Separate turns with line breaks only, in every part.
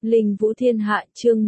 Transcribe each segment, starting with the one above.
Linh Vũ Thiên Hạ chương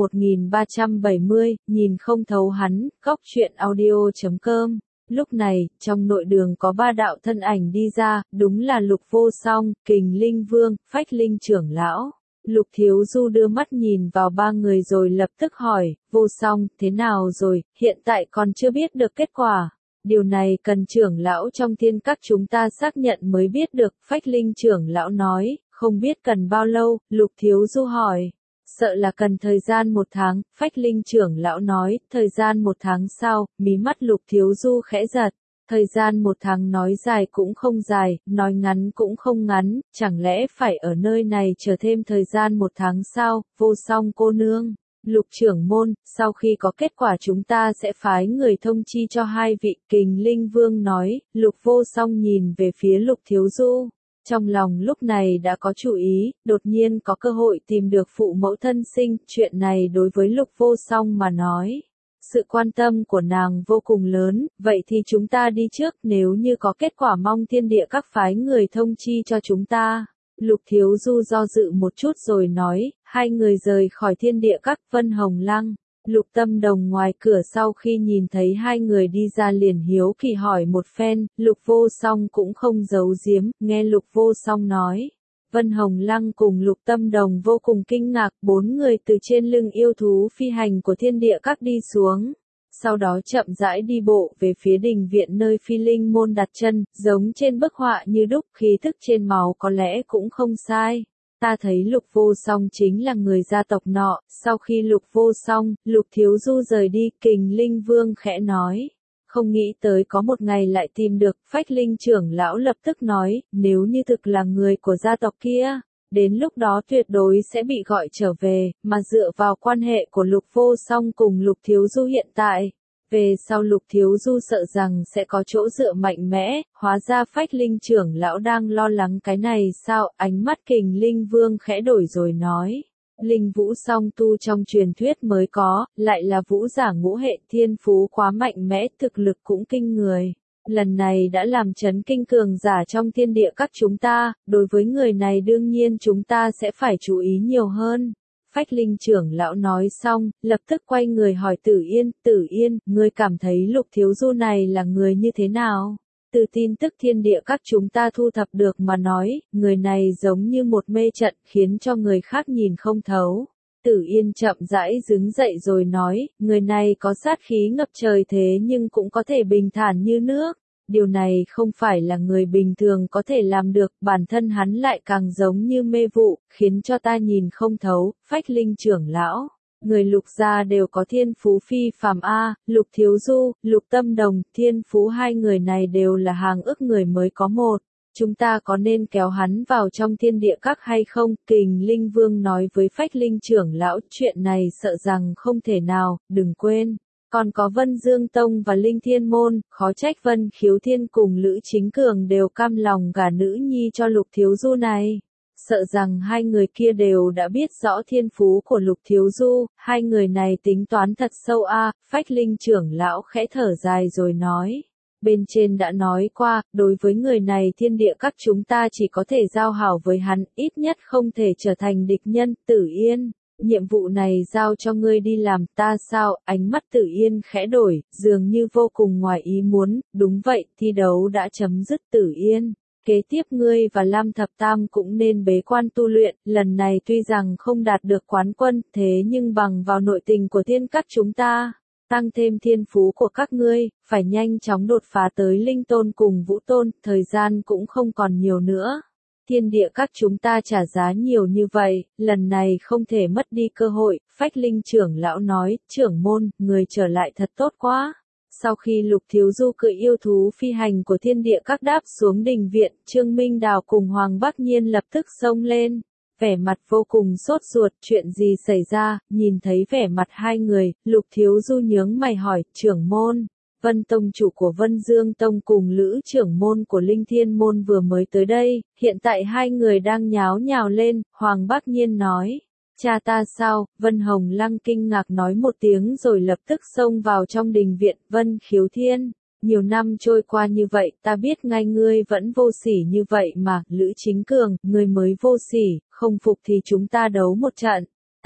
1370, nhìn không thấu hắn, góc truyện audio.com. Lúc này, trong nội đường có ba đạo thân ảnh đi ra, đúng là Lục Vô Song, Kình Linh Vương, Phách Linh trưởng lão. Lục Thiếu Du đưa mắt nhìn vào ba người rồi lập tức hỏi, Vô Song, thế nào rồi, hiện tại còn chưa biết được kết quả. Điều này cần trưởng lão trong thiên các chúng ta xác nhận mới biết được, Phách Linh trưởng lão nói, không biết cần bao lâu, Lục Thiếu Du hỏi. Sợ là cần thời gian 1 tháng, Phách Linh trưởng lão nói, thời gian 1 tháng sau, mí mắt Lục Thiếu Du khẽ giật. Thời gian 1 tháng nói dài cũng không dài, nói ngắn cũng không ngắn, chẳng lẽ phải ở nơi này chờ thêm thời gian 1 tháng sao, Vô Song cô nương. Lục trưởng môn, sau khi có kết quả chúng ta sẽ phái người thông chi cho hai vị. Kình Linh Vương nói. Lục Vô Song nhìn về phía Lục Thiếu Du. Trong lòng lúc này đã có chủ ý, đột nhiên có cơ hội tìm được phụ mẫu thân sinh, chuyện này đối với Lục Vô Song mà nói. Sự quan tâm của nàng vô cùng lớn, vậy thì chúng ta đi trước, nếu như có kết quả mong thiên địa các phái người thông chi cho chúng ta. Lục Thiếu Du do dự một chút rồi nói, hai người rời khỏi thiên địa các. Vân Hồng Lăng, Lục Tâm Đồng ngoài cửa sau khi nhìn thấy hai người đi ra liền hiếu kỳ hỏi một phen, Lục Vô Song cũng không giấu giếm, nghe Lục Vô Song nói. Vân Hồng Lăng cùng Lục Tâm Đồng vô cùng kinh ngạc, 4 người từ trên lưng yêu thú phi hành của thiên địa các đi xuống. Sau đó chậm rãi đi bộ về phía đình viện nơi Phi Linh môn đặt chân, giống trên bức họa như đúc, khí thức trên máu có lẽ cũng không sai. Ta thấy Lục Vô Song chính là người gia tộc nọ. Sau khi Lục Vô Song, Lục Thiếu Du rời đi, Kình Linh Vương khẽ nói. Không nghĩ tới có một ngày lại tìm được. Phách Linh trưởng lão lập tức nói, nếu như thực là người của gia tộc kia, đến lúc đó tuyệt đối sẽ bị gọi trở về, mà dựa vào quan hệ của Lục Vô Song cùng Lục Thiếu Du hiện tại. Về sau Lục Thiếu Du sợ rằng sẽ có chỗ dựa mạnh mẽ, hóa ra Phách Linh trưởng lão đang lo lắng cái này sao, ánh mắt Kình Linh Vương khẽ đổi rồi nói. Linh Vũ song tu trong truyền thuyết mới có, lại là vũ giả ngũ hệ, thiên phú quá mạnh mẽ, thực lực cũng kinh người. Lần này đã làm chấn kinh cường giả trong thiên địa các chúng ta, đối với người này đương nhiên chúng ta sẽ phải chú ý nhiều hơn. Phách Linh trưởng lão nói xong, lập tức quay người hỏi Tử Yên, ngươi cảm thấy Lục Thiếu Du này là người như thế nào? Từ tin tức thiên địa các chúng ta thu thập được mà nói, người này giống như một mê trận, khiến cho người khác nhìn không thấu. Tử Yên chậm rãi đứng dậy rồi nói, người này có sát khí ngập trời thế nhưng cũng có thể bình thản như nước. Điều này không phải là người bình thường có thể làm được, bản thân hắn lại càng giống như mê vụ, khiến cho ta nhìn không thấu. Phách Linh trưởng lão, người Lục gia đều có thiên phú phi phàm a, Lục Thiếu Du, Lục Tâm Đồng, thiên phú hai người này đều là hàng ức người mới có một. Chúng ta có nên kéo hắn vào trong thiên địa các hay không? Kình Linh Vương nói với Phách Linh trưởng lão, chuyện này sợ rằng không thể nào, đừng quên. Còn có Vân Dương Tông và Linh Thiên Môn, khó trách Vân Khiếu Thiên cùng Lữ Chính Cường đều cam lòng gả nữ nhi cho Lục Thiếu Du này. Sợ rằng hai người kia đều đã biết rõ thiên phú của Lục Thiếu Du, hai người này tính toán thật sâu a. Phách Linh trưởng lão khẽ thở dài rồi nói. Bên trên đã nói qua, đối với người này thiên địa các chúng ta chỉ có thể giao hảo với hắn, ít nhất không thể trở thành địch nhân. Tử Yên, nhiệm vụ này giao cho ngươi đi làm. Ta sao? Ánh mắt Tử Yên khẽ đổi, dường như vô cùng ngoài ý muốn. Đúng vậy, thi đấu đã chấm dứt. Tử Yên, kế tiếp ngươi và Lam Thập Tam cũng nên bế quan tu luyện. Lần này tuy rằng không đạt được quán quân, thế nhưng bằng vào nội tình của thiên các chúng ta, tăng thêm thiên phú của các ngươi, phải nhanh chóng đột phá tới Linh Tôn cùng Vũ Tôn, thời gian cũng không còn nhiều nữa. Thiên địa các chúng ta trả giá nhiều như vậy, lần này không thể mất đi cơ hội. Phách Linh trưởng lão nói, trưởng môn, người trở lại thật tốt quá. Sau khi Lục Thiếu Du cưỡi yêu thú phi hành của thiên địa các đáp xuống đình viện, Trương Minh Đào cùng Hoàng Bắc Nhiên lập tức xông lên. Vẻ mặt vô cùng sốt ruột, chuyện gì xảy ra, nhìn thấy vẻ mặt hai người, Lục Thiếu Du nhướng mày hỏi, trưởng môn, Vân Tông chủ của Vân Dương Tông cùng Lữ trưởng môn của Linh Thiên Môn vừa mới tới đây, hiện tại hai người đang nháo nhào lên. Hoàng Bắc Nhiên nói, cha ta sao? Vân Hồng Lăng kinh ngạc nói một tiếng rồi lập tức xông vào trong đình viện. Vân Khiếu Thiên, nhiều năm trôi qua như vậy, ta biết ngay ngươi vẫn vô sỉ như vậy mà. Lữ Chính Cường, ngươi mới vô sỉ, không phục thì chúng ta đấu một trận.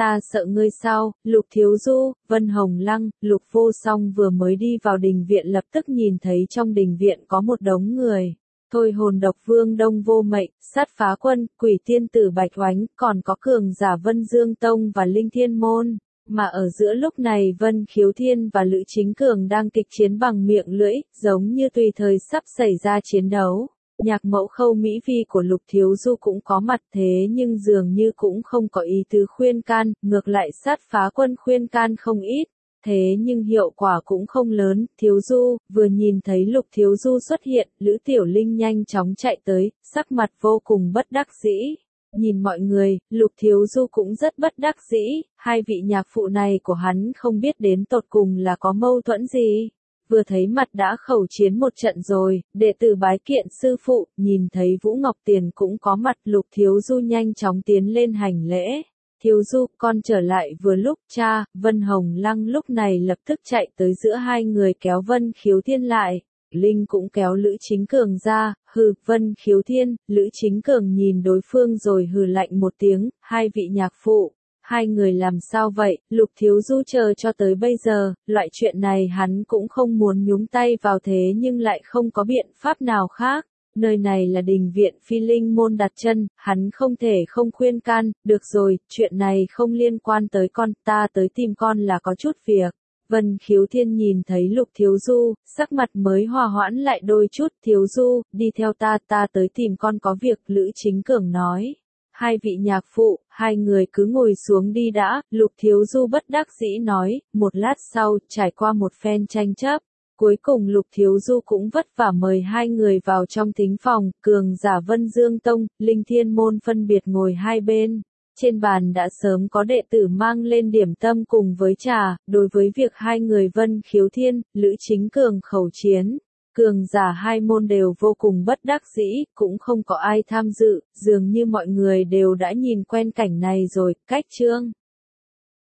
ta sợ ngươi sao, Lục Thiếu Du, Vân Hồng Lăng, Lục Vô Song vừa mới đi vào đình viện lập tức nhìn thấy trong đình viện có một đống người. Thôi hồn độc vương Đông Vô Mệnh, sát phá quân, quỷ tiên tử Bạch Oánh, còn có cường giả Vân Dương Tông và Linh Thiên Môn. Mà ở giữa lúc này Vân Khiếu Thiên và Lữ Chính Cường đang kịch chiến bằng miệng lưỡi, giống như tùy thời sắp xảy ra chiến đấu. Nhạc mẫu Khâu Mỹ Vi của Lục Thiếu Du cũng có mặt thế nhưng dường như cũng không có ý tứ khuyên can, ngược lại sát phá quân khuyên can không ít. Thế nhưng hiệu quả cũng không lớn, Thiếu Du, vừa nhìn thấy Lục Thiếu Du xuất hiện, Lữ Tiểu Linh nhanh chóng chạy tới, sắc mặt vô cùng bất đắc dĩ. Nhìn mọi người, Lục Thiếu Du cũng rất bất đắc dĩ, hai vị nhạc phụ này của hắn không biết đến tột cùng là có mâu thuẫn gì. Vừa thấy mặt đã khẩu chiến một trận rồi, đệ tử bái kiện sư phụ, nhìn thấy Vũ Ngọc Tiền cũng có mặt, Lục Thiếu Du nhanh chóng tiến lên hành lễ. Thiếu Du, con trở lại vừa lúc, cha. Vân Hồng Lăng lúc này lập tức chạy tới giữa hai người kéo Vân Khiếu Thiên lại. Linh cũng kéo Lữ Chính Cường ra, hừ, Vân Khiếu Thiên, Lữ Chính Cường nhìn đối phương rồi hừ lạnh một tiếng, hai vị nhạc phụ. Hai người làm sao vậy, Lục Thiếu Du chờ cho tới bây giờ, loại chuyện này hắn cũng không muốn nhúng tay vào thế nhưng lại không có biện pháp nào khác. Nơi này là đình viện Phi Linh môn đặt chân, hắn không thể không khuyên can, được rồi, chuyện này không liên quan tới con, ta tới tìm con là có chút việc. Vân Khiếu Thiên nhìn thấy Lục Thiếu Du, sắc mặt mới hòa hoãn lại đôi chút, Thiếu Du, đi theo ta tới tìm con có việc, Lữ Chính Cường nói. Hai vị nhạc phụ, hai người cứ ngồi xuống đi đã, Lục Thiếu Du bất đắc dĩ nói, một lát sau, trải qua một phen tranh chấp. Cuối cùng Lục Thiếu Du cũng vất vả mời hai người vào trong thính phòng, cường giả Vân Dương Tông, Linh Thiên Môn phân biệt ngồi hai bên. Trên bàn đã sớm có đệ tử mang lên điểm tâm cùng với trà, đối với việc hai người Vân Khiếu Thiên, Lữ Chính Cường khẩu chiến. Cường giả hai môn đều vô cùng bất đắc dĩ, cũng không có ai tham dự, dường như mọi người đều đã nhìn quen cảnh này rồi, cách chương.